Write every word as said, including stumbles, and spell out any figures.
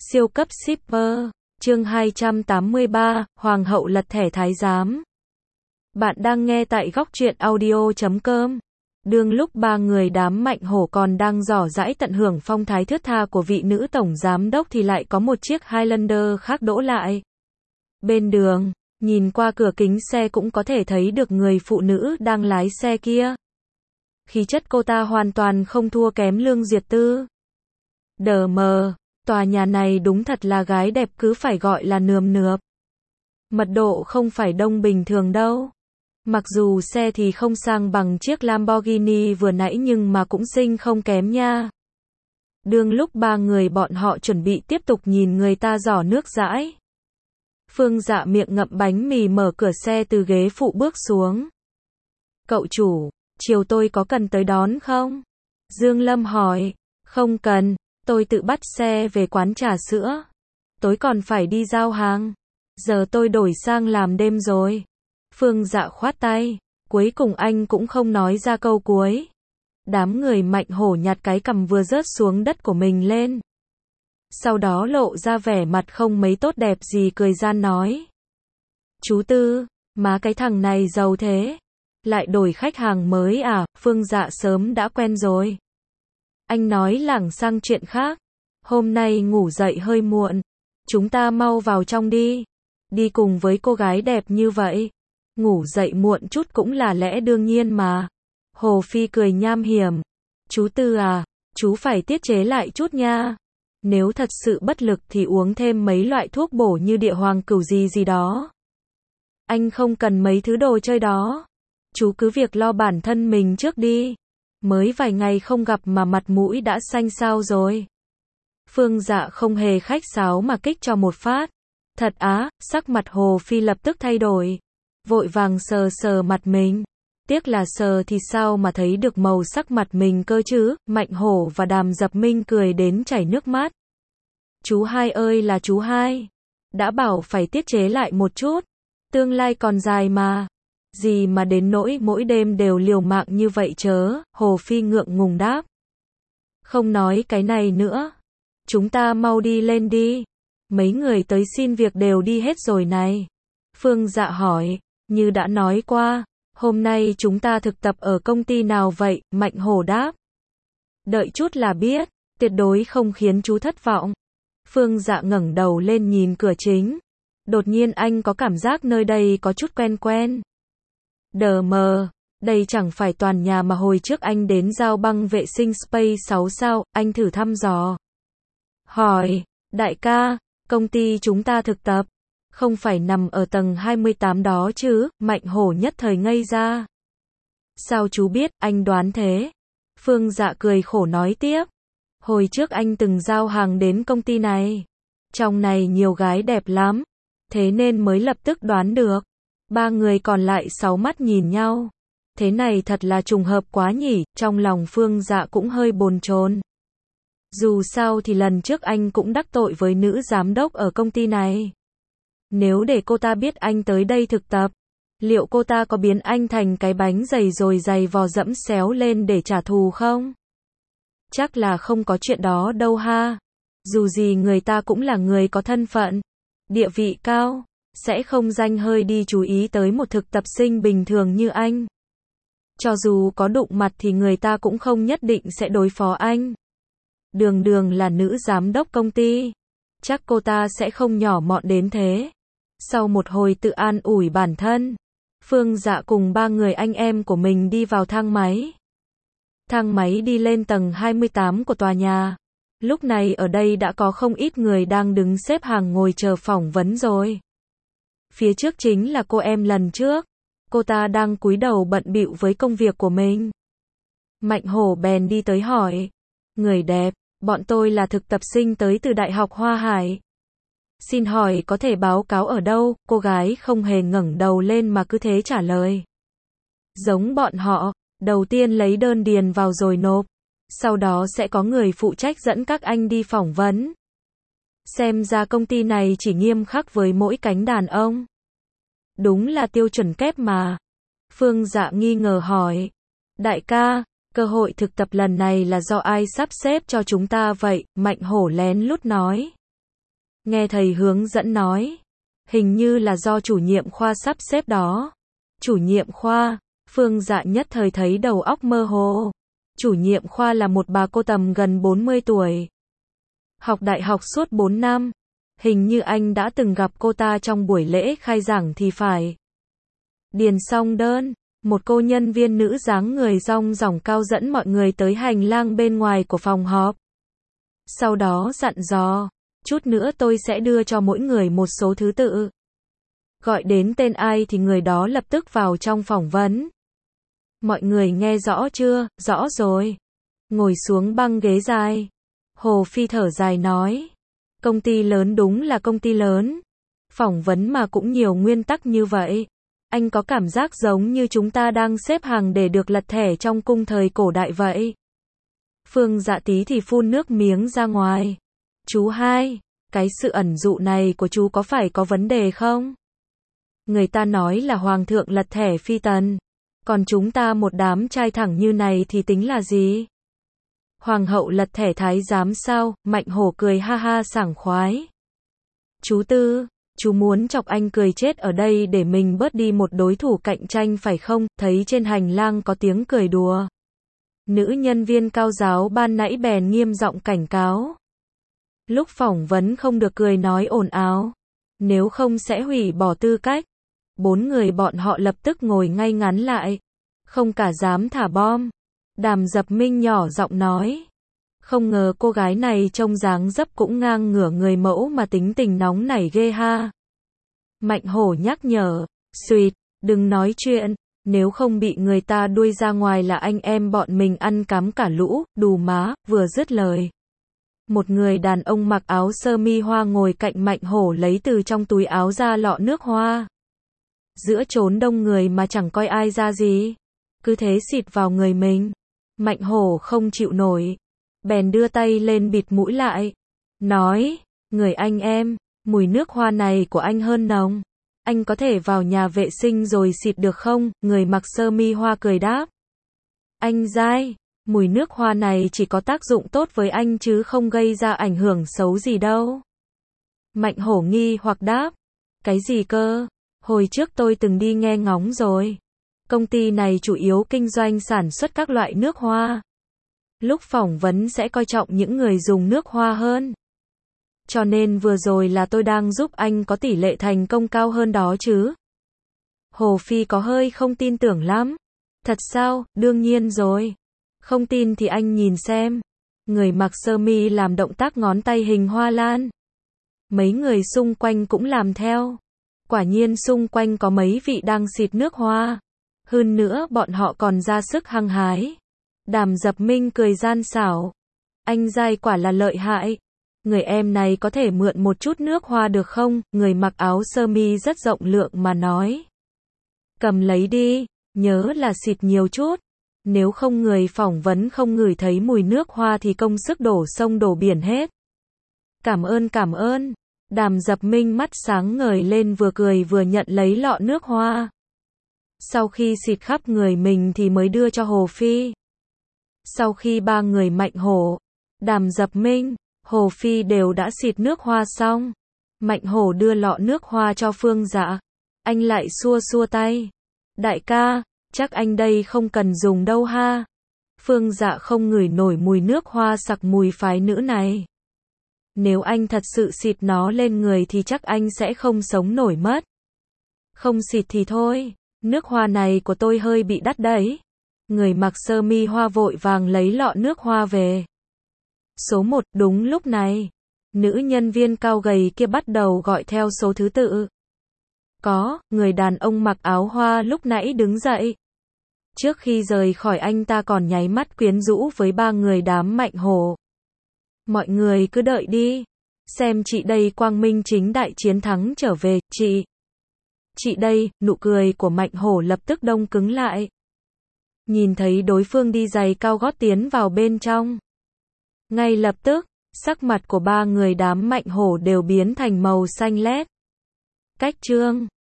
Siêu cấp shipper, chương hai trăm tám mươi ba, Hoàng hậu lật thẻ thái giám. Bạn đang nghe tại góc truyện audio chấm com. Đương lúc ba người đám Mạnh Hổ còn đang rỏ rãi tận hưởng phong thái thướt tha của vị nữ tổng giám đốc thì lại có một chiếc Highlander khác đỗ lại. Bên đường, nhìn qua cửa kính xe cũng có thể thấy được người phụ nữ đang lái xe kia. Khí chất cô ta hoàn toàn không thua kém Lương Duyệt Tư. Đờ mờ, tòa nhà này đúng thật là gái đẹp cứ phải gọi là nườm nượp. Mật độ không phải đông bình thường đâu. Mặc dù xe thì không sang bằng chiếc Lamborghini vừa nãy nhưng mà cũng xinh không kém nha. Đương lúc ba người bọn họ chuẩn bị tiếp tục nhìn người ta giỏ nước dãi, Phương Dạ miệng ngậm bánh mì mở cửa xe từ ghế phụ bước xuống. Cậu chủ, chiều tôi có cần tới đón không? Dương Lâm hỏi. Không cần, tôi tự bắt xe về quán trà sữa. Tối còn phải đi giao hàng. Giờ tôi đổi sang làm đêm rồi. Phương Dạ khoát tay. Cuối cùng anh cũng không nói ra câu cuối. Đám người Mạnh Hổ nhặt cái cằm vừa rớt xuống đất của mình lên. Sau đó lộ ra vẻ mặt không mấy tốt đẹp gì cười gian nói. Chú Tư, má cái thằng này giàu thế. Lại đổi khách hàng mới à? Phương Dạ sớm đã quen rồi. Anh nói lảng sang chuyện khác. Hôm nay ngủ dậy hơi muộn. Chúng ta mau vào trong đi. Đi cùng với cô gái đẹp như vậy. Ngủ dậy muộn chút cũng là lẽ đương nhiên mà. Hồ Phi cười nham hiểm. Chú Tư à, chú phải tiết chế lại chút nha. Nếu thật sự bất lực thì uống thêm mấy loại thuốc bổ như địa hoàng cửu gì gì đó. Anh không cần mấy thứ đồ chơi đó. Chú cứ việc lo bản thân mình trước đi. Mới vài ngày không gặp mà mặt mũi đã xanh xao rồi. Phương Dạ không hề khách sáo mà kích cho một phát. Thật á, sắc mặt Hồ Phi lập tức thay đổi. Vội vàng sờ sờ mặt mình. Tiếc là sờ thì sao mà thấy được màu sắc mặt mình cơ chứ. Mạnh Hổ và Đàm Dập Minh cười đến chảy nước mắt. Chú hai ơi là chú hai. Đã bảo phải tiết chế lại một chút. Tương lai còn dài mà. Gì mà đến nỗi mỗi đêm đều liều mạng như vậy chớ. Hồ Phi ngượng ngùng đáp. Không nói cái này nữa. Chúng ta mau đi lên đi. Mấy người tới xin việc đều đi hết rồi này. Phương Dạ hỏi. Như đã nói qua, hôm nay chúng ta thực tập ở công ty nào vậy? Mạnh Hổ đáp. Đợi chút là biết, tuyệt đối không khiến chú thất vọng. Phương Dạ ngẩng đầu lên nhìn cửa chính. Đột nhiên anh có cảm giác nơi đây có chút quen quen. Đờ mờ, đây chẳng phải toàn nhà mà hồi trước anh đến giao băng vệ sinh Space sáu sao, anh thử thăm dò. Hỏi, đại ca, công ty chúng ta thực tập, không phải nằm ở tầng hai mươi tám đó chứ? Mạnh Hổ nhất thời ngây ra. Sao chú biết? Anh đoán thế. Phương Dạ cười khổ nói tiếp. Hồi trước anh từng giao hàng đến công ty này. Trong này nhiều gái đẹp lắm. Thế nên mới lập tức đoán được. Ba người còn lại sáu mắt nhìn nhau. Thế này thật là trùng hợp quá nhỉ, trong lòng Phương Dạ cũng hơi bồn chồn. Dù sao thì lần trước anh cũng đắc tội với nữ giám đốc ở công ty này. Nếu để cô ta biết anh tới đây thực tập, liệu cô ta có biến anh thành cái bánh dày rồi giày vò dẫm xéo lên để trả thù không? Chắc là không có chuyện đó đâu ha. Dù gì người ta cũng là người có thân phận, địa vị cao, sẽ không ranh hơi đi chú ý tới một thực tập sinh bình thường như anh. Cho dù có đụng mặt thì người ta cũng không nhất định sẽ đối phó anh. Đường đường là nữ giám đốc công ty. Chắc cô ta sẽ không nhỏ mọn đến thế. Sau một hồi tự an ủi bản thân, Phương Dạ cùng ba người anh em của mình đi vào thang máy. Thang máy đi lên tầng hai mươi tám của tòa nhà. Lúc này ở đây đã có không ít người đang đứng xếp hàng ngồi chờ phỏng vấn rồi. Phía trước chính là cô em lần trước. Cô ta đang cúi đầu bận bịu với công việc của mình. Mạnh Hổ bèn đi tới hỏi. Người đẹp, bọn tôi là thực tập sinh tới từ Đại học Hoa Hải. Xin hỏi có thể báo cáo ở đâu? Cô gái không hề ngẩng đầu lên mà cứ thế trả lời. Giống bọn họ, đầu tiên lấy đơn điền vào rồi nộp. Sau đó sẽ có người phụ trách dẫn các anh đi phỏng vấn. Xem ra công ty này chỉ nghiêm khắc với mỗi cánh đàn ông. Đúng là tiêu chuẩn kép mà. Phương Dạ nghi ngờ hỏi. Đại ca, cơ hội thực tập lần này là do ai sắp xếp cho chúng ta vậy? Mạnh Hổ lén lút nói. Nghe thầy hướng dẫn nói. Hình như là do chủ nhiệm khoa sắp xếp đó. Chủ nhiệm khoa, Phương Dạ nhất thời thấy đầu óc mơ hồ. Chủ nhiệm khoa là một bà cô tầm gần bốn mươi tuổi. Học đại học suốt bốn năm. Hình như anh đã từng gặp cô ta trong buổi lễ khai giảng thì phải. Điền xong đơn, một cô nhân viên nữ dáng người rong ròng cao dẫn mọi người tới hành lang bên ngoài của phòng họp. Sau đó dặn dò, chút nữa tôi sẽ đưa cho mỗi người một số thứ tự. Gọi đến tên ai thì người đó lập tức vào trong phỏng vấn. Mọi người nghe rõ chưa? Rõ rồi. Ngồi xuống băng ghế dài. Hồ Phi thở dài nói. Công ty lớn đúng là công ty lớn. Phỏng vấn mà cũng nhiều nguyên tắc như vậy. Anh có cảm giác giống như chúng ta đang xếp hàng để được lật thẻ trong cung thời cổ đại vậy. Phương Dạ tí thì phun nước miếng ra ngoài. Chú hai, cái sự ẩn dụ này của chú có phải có vấn đề không? Người ta nói là hoàng thượng lật thẻ phi tần. Còn chúng ta một đám trai thẳng như này thì tính là gì? Hoàng hậu lật thẻ thái giám sao? Mạnh Hổ cười ha ha sảng khoái. Chú Tư, chú muốn chọc anh cười chết ở đây để mình bớt đi một đối thủ cạnh tranh phải không? Thấy trên hành lang có tiếng cười đùa. Nữ nhân viên cao giáo ban nãy bèn nghiêm giọng cảnh cáo. Lúc phỏng vấn không được cười nói ồn ào. Nếu không sẽ hủy bỏ tư cách. Bốn người bọn họ lập tức ngồi ngay ngắn lại. Không cả dám thả bom. Đàm Dập Minh nhỏ giọng nói. Không ngờ cô gái này trông dáng dấp cũng ngang ngửa người mẫu mà tính tình nóng nảy ghê ha. Mạnh Hổ nhắc nhở. Xuyệt, đừng nói chuyện. Nếu không bị người ta đuôi ra ngoài là anh em bọn mình ăn cắm cả lũ, đù má, vừa dứt lời. Một người đàn ông mặc áo sơ mi hoa ngồi cạnh Mạnh Hổ lấy từ trong túi áo ra lọ nước hoa. Giữa chốn đông người mà chẳng coi ai ra gì. Cứ thế xịt vào người mình. Mạnh Hổ không chịu nổi. Bèn đưa tay lên bịt mũi lại. Nói, người anh em, mùi nước hoa này của anh hơn nồng. Anh có thể vào nhà vệ sinh rồi xịt được không? Người mặc sơ mi hoa cười đáp. Anh dai, mùi nước hoa này chỉ có tác dụng tốt với anh chứ không gây ra ảnh hưởng xấu gì đâu. Mạnh Hổ nghi hoặc đáp. Cái gì cơ? Hồi trước tôi từng đi nghe ngóng rồi. Công ty này chủ yếu kinh doanh sản xuất các loại nước hoa. Lúc phỏng vấn sẽ coi trọng những người dùng nước hoa hơn. Cho nên vừa rồi là tôi đang giúp anh có tỷ lệ thành công cao hơn đó chứ. Hồ Phi có hơi không tin tưởng lắm. Thật sao? Đương nhiên rồi. Không tin thì anh nhìn xem. Người mặc sơ mi làm động tác ngón tay hình hoa lan. Mấy người xung quanh cũng làm theo. Quả nhiên xung quanh có mấy vị đang xịt nước hoa. Hơn nữa bọn họ còn ra sức hăng hái. Đàm Dập Minh cười gian xảo. Anh dai quả là lợi hại. Người em này có thể mượn một chút nước hoa được không? Người mặc áo sơ mi rất rộng lượng mà nói. Cầm lấy đi, nhớ là xịt nhiều chút. Nếu không người phỏng vấn không ngửi thấy mùi nước hoa thì công sức đổ sông đổ biển hết. Cảm ơn cảm ơn. Đàm Dập Minh mắt sáng ngời lên vừa cười vừa nhận lấy lọ nước hoa. Sau khi xịt khắp người mình thì mới đưa cho Hồ Phi. Sau khi ba người Mạnh Hổ, Đàm Dập Minh, Hồ Phi đều đã xịt nước hoa xong. Mạnh Hổ đưa lọ nước hoa cho Phương Dạ. Anh lại xua xua tay. Đại ca, chắc anh đây không cần dùng đâu ha. Phương Dạ không ngửi nổi mùi nước hoa sặc mùi phái nữ này. Nếu anh thật sự xịt nó lên người thì chắc anh sẽ không sống nổi mất. Không xịt thì thôi, nước hoa này của tôi hơi bị đắt đấy. Người mặc sơ mi hoa vội vàng lấy lọ nước hoa về. Số một, đúng lúc này, nữ nhân viên cao gầy kia bắt đầu gọi theo số thứ tự. Có, người đàn ông mặc áo hoa lúc nãy đứng dậy. Trước khi rời khỏi anh ta còn nháy mắt quyến rũ với ba người đám Mạnh Hổ. Mọi người cứ đợi đi. Xem chị đây quang minh chính đại chiến thắng trở về, chị. Chị đây, nụ cười của Mạnh Hổ lập tức đông cứng lại. Nhìn thấy đối phương đi giày cao gót tiến vào bên trong. Ngay lập tức, sắc mặt của ba người đám Mạnh Hổ đều biến thành màu xanh lét. Cách chương